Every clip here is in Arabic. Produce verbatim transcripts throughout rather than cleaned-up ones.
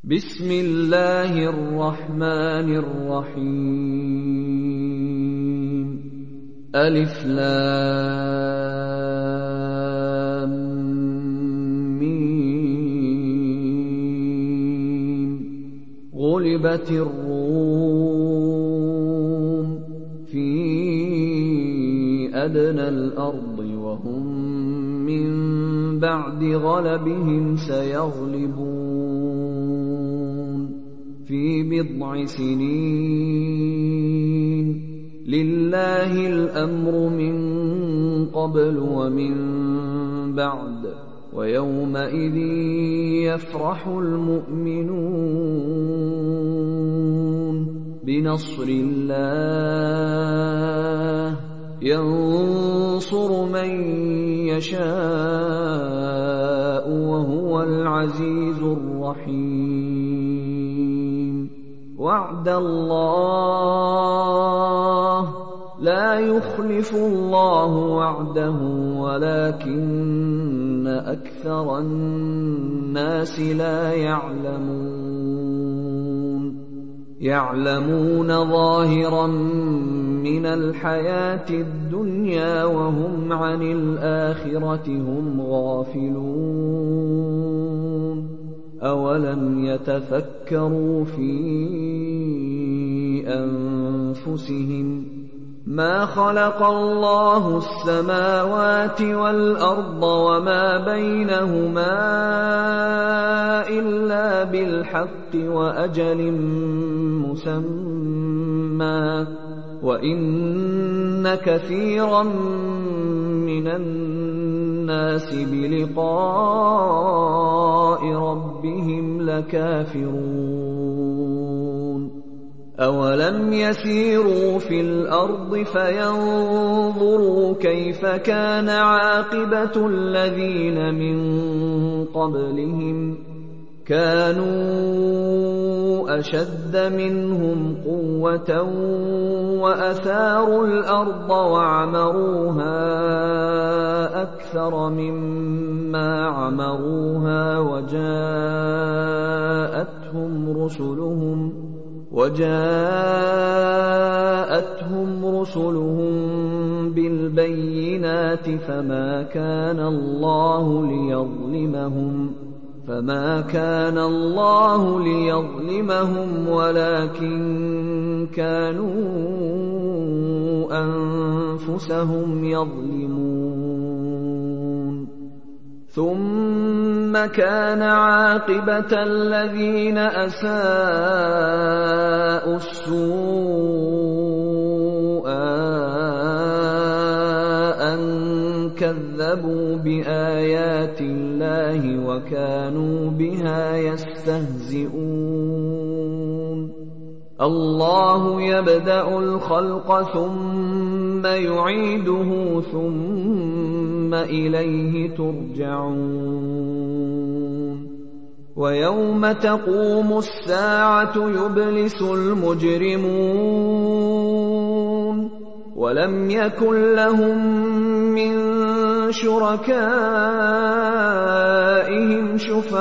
بسم الله الرحمن الرحيم ألف لام ميم غلبت الروم في أدنى الأرض وهم من بعد غلبهم سيغلبون في بضع سنين لله الأمر من قبل ومن بعد ويومئذ يفرح المؤمنون بنصر الله ينصر من يشاء وهو العزيز الرحيم وعد الله لا يخلف الله وعده ولكن أكثر الناس لا يعلمون يعلمون ظاهرا من الحياة الدنيا وهم عن الآخرة هم غافلون أولم يتفكروا في أنفسهم ما خلق الله السماوات والأرض وما بينهما إلا بالحق وأجل مسمى وإن كثيرا من الناس بلقاء ربهم لكافرون أولم يسيروا في الأرض فينظروا كيف كان عاقبة الذين من قبلهم كانوا أشد منهم قوة وأثاروا الأرض وعمروها أكثر مما عمروها وجاءتهم رسلهم وجاءتهم رسلهم بالبينات فما كان الله ليظلمهم فما كان الله ليظلمهم ولكن كانوا أنفسهم يظلمون ثم كان عاقبة الذين أساءوا السوء أن كذبوا بآيات الله وكانوا بها يستهزئون الله يبدأ الخلق ثم يعيده ثم إليه ترجعون ويوم تقوم الساعة يبلس المجرمون ولم يكن لهم من شركائهم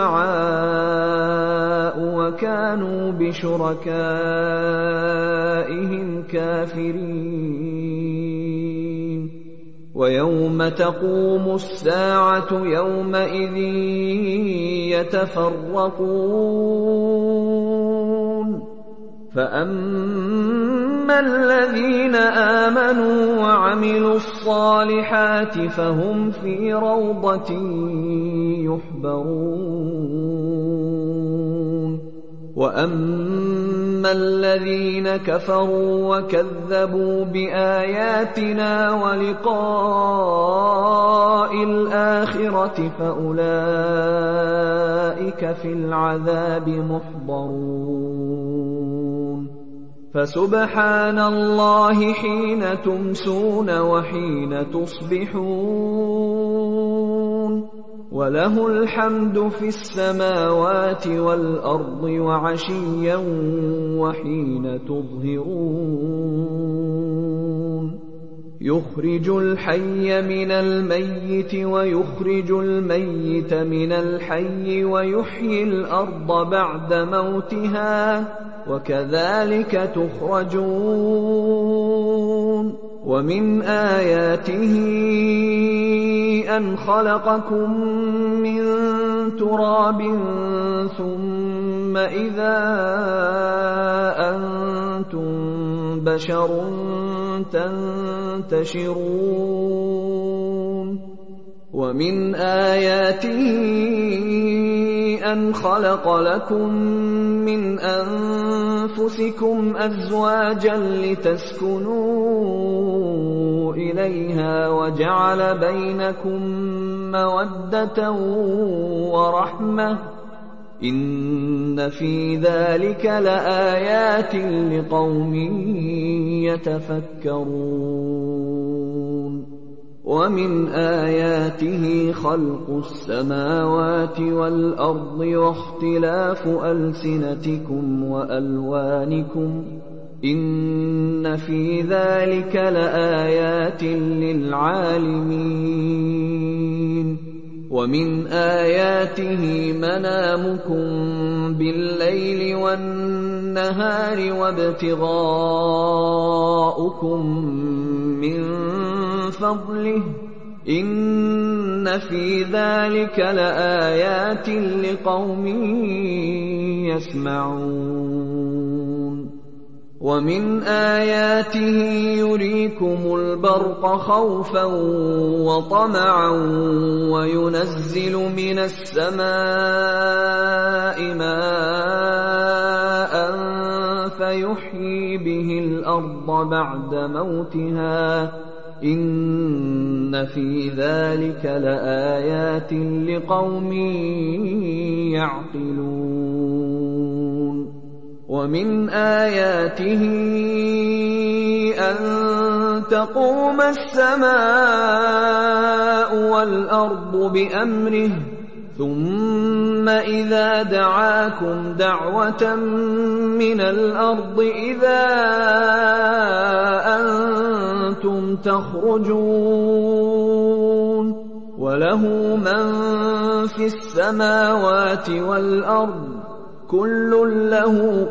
شفعاء وكانوا بشركائهم كافرين ويوم تقوم الساعة يومئذ يتفرقون فأما الذين آمنوا وعملوا الصالحات فهم في روضة يحبرون وأما الذين كفروا وكذبوا بآياتنا ولقاء الآخرة فأولئك في العذاب محضرون فسبحان الله حين تمسون وحين تصبحون وله الحمد في السماوات والأرض وعشيا وحين تظهرون يخرج الحي من الميت ويخرج الميت من الحي ويحيي الأرض بعد موتها وكذلك تخرجون ومن آياته أن خلقكم من تراب ثم إذا أنتم بشر تنتشرون ومن آياته أن خلق لكم من أنفسكم أزواجا لتسكنوا إليها وجعل بينكم مودة ورحمة إن في ذلك لآيات لقوم يتفكرون ومن آياته خلق السماوات والأرض واختلاف ألسنتكم وألوانكم إن في ذلك لآيات للعالمين ومن آياته منامكم بالليل والنهار وابتغاؤكم من فضله إن في ذلك لآيات لقوم يسمعون ومن آياته يريكم البرق خوفا وطمعا وينزل من السماء ماء فيحيي به الأرض بعد موتها إن في ذلك لآيات لقوم يعقلون ومن آياته أن تقوم السماء والأرض بأمره ثم إذا دعاكم دعوة من الأرض إذا أنتم تخرجون وله من في السماوات والأرض كل له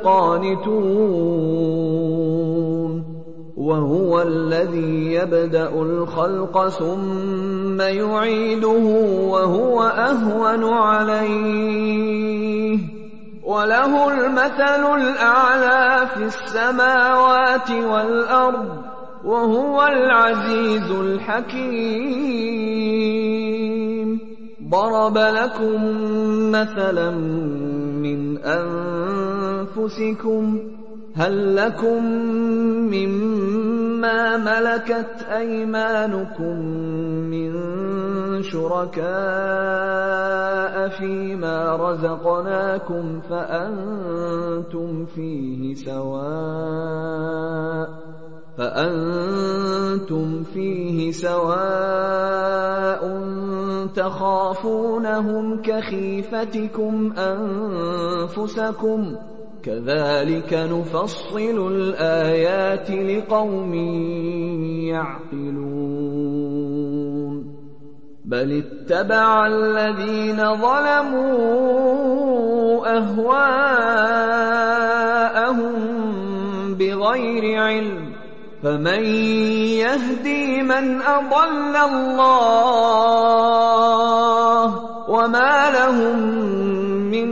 قانتون وهو الذي يبدأ الخلق ثم يعيده وهو أهون عليه وله المثل الأعلى في السماوات والأرض وهو العزيز الحكيم ضرب لكم مثلا من أنفسكم هل لكم مما ملكت أيمانكم من شركاء فيما رزقناكم فأنتم فيه سواء فأنتم فيه سواء تخافونهم كخيفتكم أنفسكم كذلك نفصل الآيات لقوم يعقلون بل اتبع الذين ظلموا أهواءهم بغير علم فمن يهدي من أضل الله وما لهم من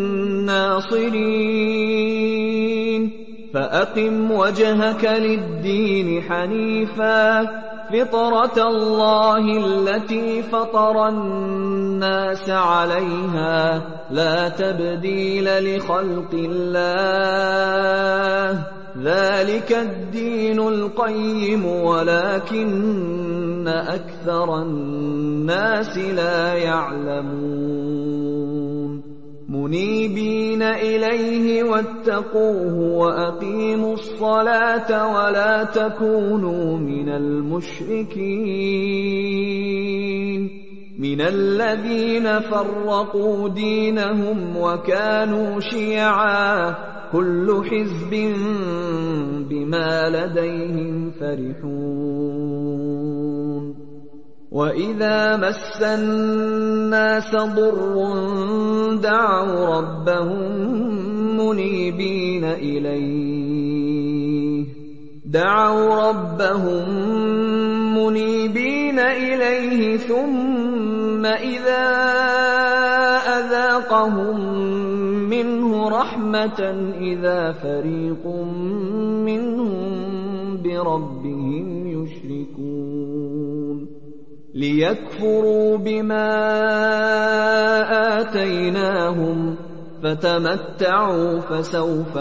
ناصرين فأقم وجهك للدين حنيفا فطرة الله التي فطر الناس عليها لا تبديل لخلق الله ذلك الدين القيم ولكن أكثر الناس لا يعلمون منيبين إليه واتقوه وأقيموا الصلاة ولا تكونوا من المشركين من الذين فرقوا دينهم وكانوا شيعا كل حزب بما لديهم فرحون وإذا مس الناس ضر دعوا ربهم منيبين إليه دعوا ربهم منيبين إليه ثم إذا أذاقهم منه رحمة إذا فريق منهم بربهم يشركون ليكفروا بما آتيناهم فتمتعوا فسوف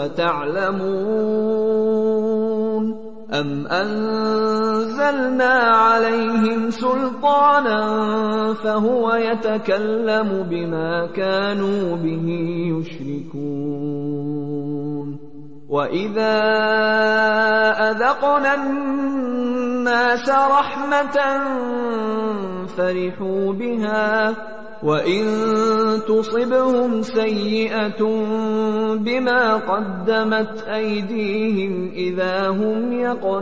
تعلمون أم أنزلنا عليهم سلطانا فهو يتكلم بما كانوا به يشركون وإذا أذقنا الناس رحمة فرحوا بها وإن تصبهم سيئة بما قدمت أيديهم إذا هم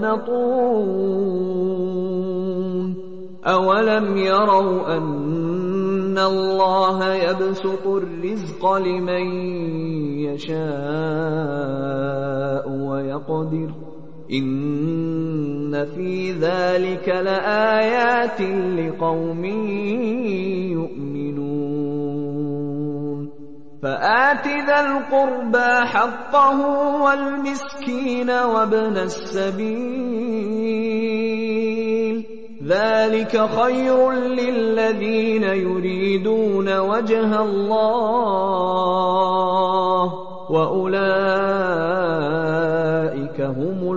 يقنطون أولم يروا أن الله يبسط الرزق لمن يشاء ويقدر إن في ذلك لآيات لقوم يؤمنون فآت ذا القربى حقه والمسكين وابن السبيل ذلك خير للذين يريدون وجه الله وأولئك هم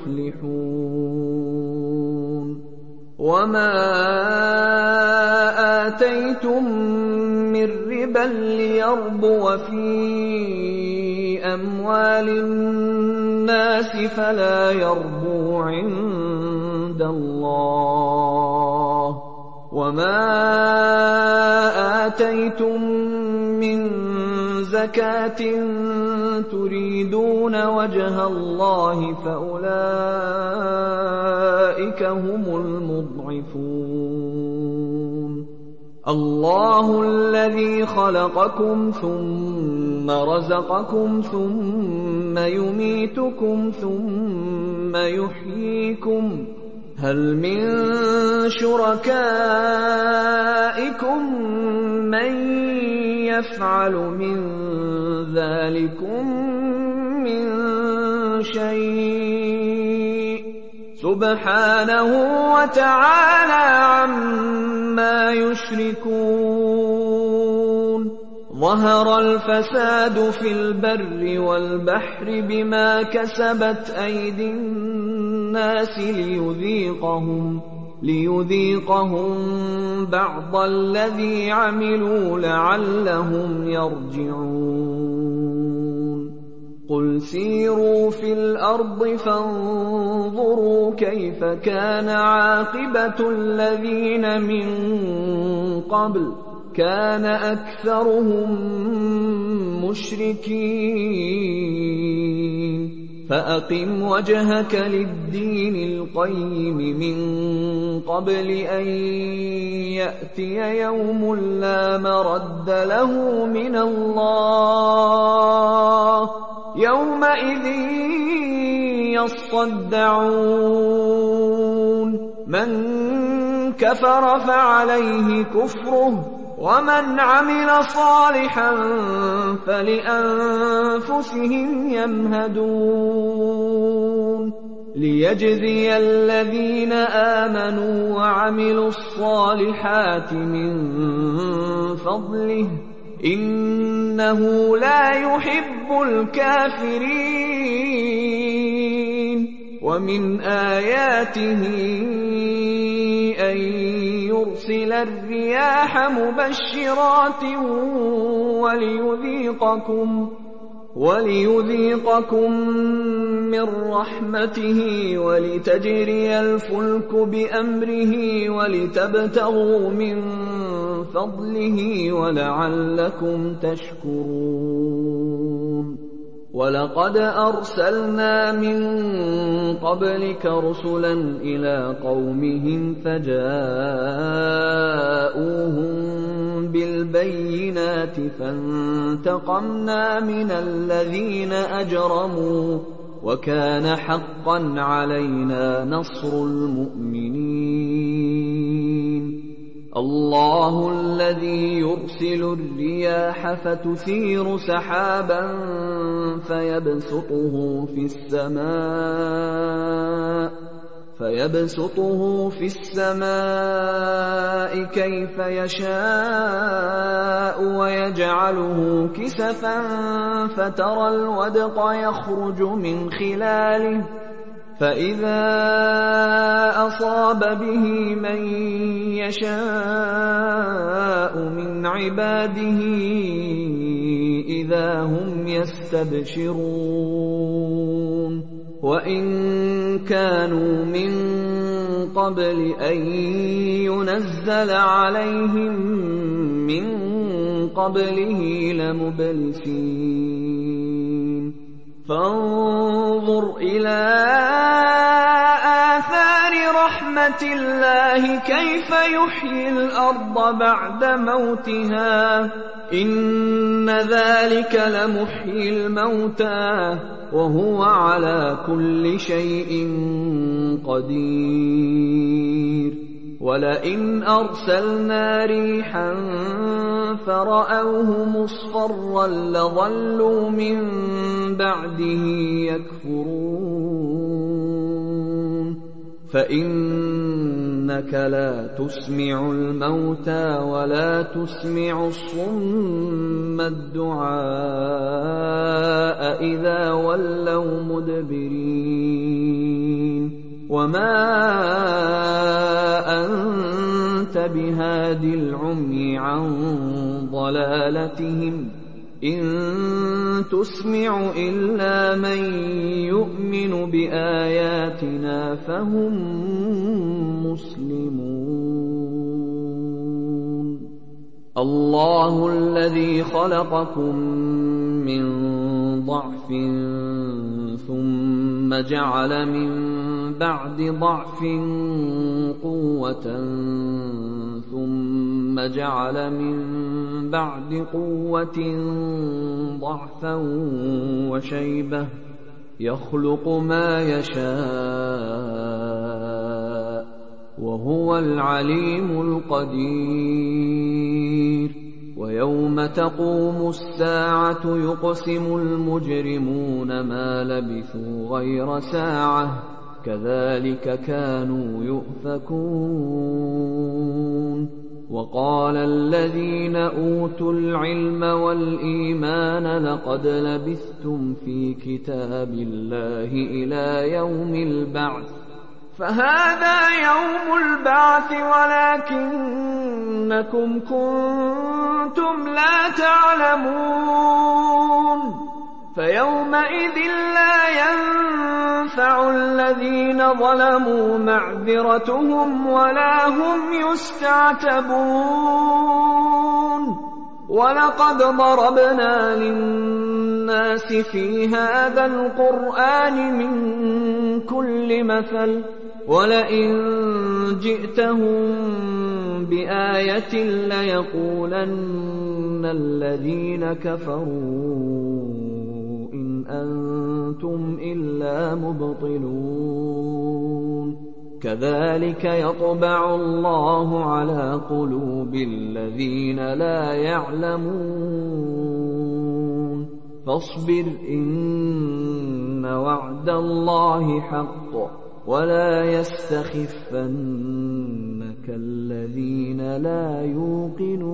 المفلحون وما آتيتم من ربا ليربو في أموال الناس فلا يربو عند الله وما آتيتم من زكاة تريدون وجه الله فأولئك هم المضعفون الله الذي خلقكم ثم رزقكم ثم يميتكم ثم يحييكم هل من شركائكم من يفعل من ذلكم من شيء سبحانه وتعالى عما يشركون ظهر الفساد في البر والبحر بما كسبت أيدي الناس ليذيقهم ليذيقهم بعض الذي عملوا لعلهم يرجعون قل سيروا في الأرض فانظروا كيف كان عاقبة الذين من قبل كان أكثرهم مشركين فأقم وجهك للدين القيم من قبل أن يأتي يوم لا مرد له من الله يومئذ يصدعون من كفر فعليه كفره ومن عمل صالحا فلأنفسهم يمهدون ليجزي الذين آمنوا وعملوا الصالحات من فضله إنه لا يحب الكافرين ومن آياته أن يرسل الرياح مبشرات وليذيقكم وليذيقكم من رحمته ولتجري الفلك بأمره ولتبتغوا من فضله ولعلكم تشكرون وَلَقَدْ أَرْسَلْنَا مِن قَبْلِكَ رُسُلًا إِلَىٰ قَوْمِهِمْ فَجَاءُوهُم بِالْبَيِّنَاتِ فَانتَقَمْنَا مِنَ الَّذِينَ أَجْرَمُوا وَكَانَ حَقًّا عَلَيْنَا نَصْرُ الْمُؤْمِنِينَ اللَّهُ الَّذِي يُرْسِلُ الرِّيَاحَ فَتُثِيرُ سَحَابًا فَيَبْسُطُهُ فِي السَّمَاءِ فَيَبْسُطُهُ فِي السَّمَاءِ كَيْفَ يَشَاءُ وَيَجْعَلُهُ كِسَفًا فَتَرَى الْوَدْقَ يَخْرُجُ مِنْ خِلَالِهِ فَإِذَا أَصَابَ بِهِ مَن يَشَاءُ مِنْ عِبَادِهِ إِذَا هُمْ يَسْتَبْشِرُونَ وَإِن كَانُوا مِن قَبْلِ أَن يُنَزَّلَ عَلَيْهِم مِّن قَبْلِهِ لَمُبْلِسِينَ فانظُرْ إِلَىٰ آثَارِ رَحْمَةِ اللَّهِ كَيْفَ يُحْيِي الْأَرْضَ بَعْدَ مَوْتِهَا ۚ إِنَّ ذَٰلِكَ لَمُحْيِي الْمَوْتَىٰ وَهُوَ عَلَىٰ كُلِّ شَيْءٍ قَدِيرٌ وَلَئِنْ أَرْسَلْنَا رِيحًا فَرَأَوْهُ مُصْفَرًّا لَّظَلُّوا مِن بَعْدِهِ يَكْفُرُونَ فَإِنَّكَ لَا تُسْمِعُ الْمَوْتَىٰ وَلَا تُسْمِعُ الصُّمَّ الدُّعَاءَ إِذَا وَلَّوْا مُدْبِرِينَ وَمَا أَنتَ بِهَادِ الْعُمْيِ عَن ضَلَالَتِهِمْ ۖ إِن تُسْمِعُ إِلَّا مَن يُؤْمِنُ بِآيَاتِنَا فَهُم مُّسْلِمُونَ اللَّهُ الَّذِي خَلَقَكُم مِّن ضَعْفٍ ثُمَّ جَعَلَ مِن بَعْدِ ضَعْفٍ قُوَّةً ثُمَّ جَعَلَ مِن بَعْدِ قُوَّةٍ ضَعْفًا وَشَيْبَةً يَخْلُقُ مَا يَشَاءُ ۖ وَهُوَ الْعَلِيمُ الْقَدِيرُ وَيَوْمَ تَقُومُ السَّاعَةُ يُقْسِمُ الْمُجْرِمُونَ مَا لَبِثُوا غَيْرَ سَاعَةٍ كَذَٰلِكَ كَانُوا يُؤْفَكُونَ وَقَالَ الَّذِينَ أُوتُوا الْعِلْمَ وَالْإِيمَانَ لَقَدْ لَبِثْتُمْ فِي كِتَابِ اللَّهِ إِلَىٰ يَوْمِ الْبَعْثِ فَهَٰذَا يَوْمُ الْبَعْثِ وَلَٰكِنَّكُمْ كُنتُمْ لَا تَعْلَمُونَ فَيَوْمَئِذٍ لَّا يَنفَعُ الَّذِينَ ظَلَمُوا مَعْذِرَتُهُمْ وَلَا هُمْ يُسْتَعْتَبُونَ وَلَقَدْ ضَرَبْنَا لِلنَّاسِ فِي هَٰذَا الْقُرْآنِ مِن كُلِّ مَثَلٍ وَلَئِن جِئْتَهُم بِآيَةٍ لَّيَقُولَنَّ الَّذِينَ كَفَرُوا إِنْ أَنتُمْ إِلَّا مُبْطِلُونَ كَذَٰلِكَ يَطْبَعُ اللَّهُ عَلَىٰ قُلُوبِ الَّذِينَ لَا يَعْلَمُونَ فَاصْبِرْ إِنَّ وَعْدَ اللَّهِ حَقٌّ وَلَا يَسْتَخِفَّنَّكَ الَّذِينَ لَا يُوقِنُونَ